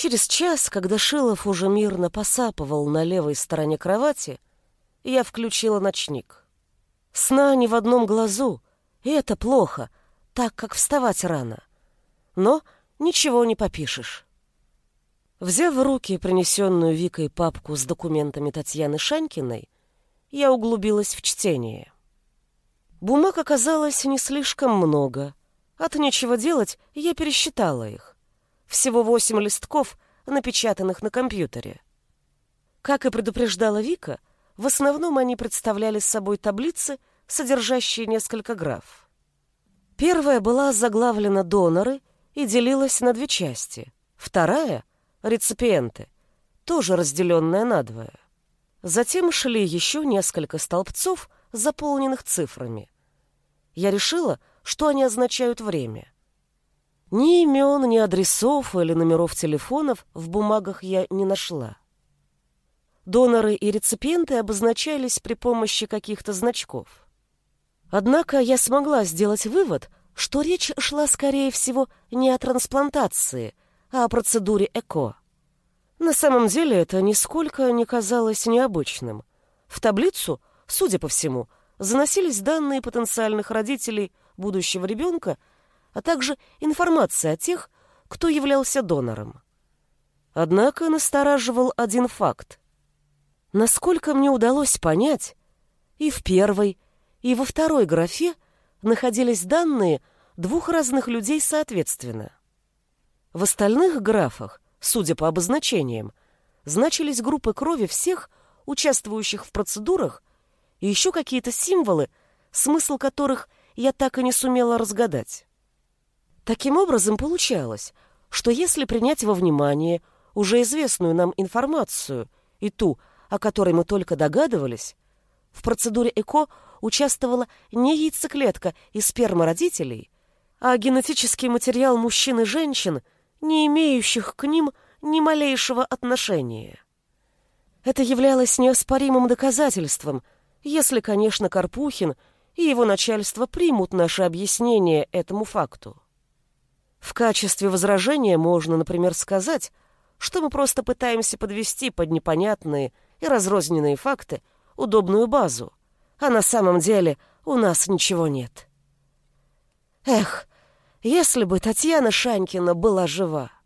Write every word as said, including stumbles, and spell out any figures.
Через час, когда Шилов уже мирно посапывал на левой стороне кровати, я включила ночник. Сна ни в одном глазу, и это плохо, так как вставать рано. Но ничего не попишешь. Взяв в руки принесенную Викой папку с документами Татьяны Шанькиной, я углубилась в чтение. Бумаг оказалось не слишком много. От нечего делать я пересчитала их. Всего восемь листков, напечатанных на компьютере. Как и предупреждала Вика, в основном они представляли собой таблицы, содержащие несколько граф. Первая была заглавлена «Доноры» и делилась на две части. Вторая — «Реципиенты», тоже разделенная надвое. Затем шли еще несколько столбцов, заполненных цифрами. Я решила, что они означают время. Ни имен, ни адресов или номеров телефонов в бумагах я не нашла. Доноры и реципиенты обозначались при помощи каких-то значков. Однако я смогла сделать вывод, что речь шла, скорее всего, не о трансплантации, а о процедуре ЭКО. На самом деле это нисколько не казалось необычным. В таблицу, судя по всему, заносились данные потенциальных родителей будущего ребенка, а также информация о тех, кто являлся донором. Однако настораживал один факт. Насколько мне удалось понять, и в первой, и во второй графе находились данные двух разных людей соответственно. В остальных графах, судя по обозначениям, значились группы крови всех, участвующих в процедурах, и еще какие-то символы, смысл которых я так и не сумела разгадать. Таким образом, получалось, что если принять во внимание уже известную нам информацию и ту, о которой мы только догадывались, в процедуре ЭКО участвовала не яйцеклетка и сперма родителей, а генетический материал мужчин и женщин, не имеющих к ним ни малейшего отношения. Это являлось неоспоримым доказательством, если, конечно, Карпухин и его начальство примут наше объяснение этому факту. В качестве возражения можно, например, сказать, что мы просто пытаемся подвести под непонятные и разрозненные факты удобную базу, а на самом деле у нас ничего нет. Эх, если бы Татьяна Шанькина была жива!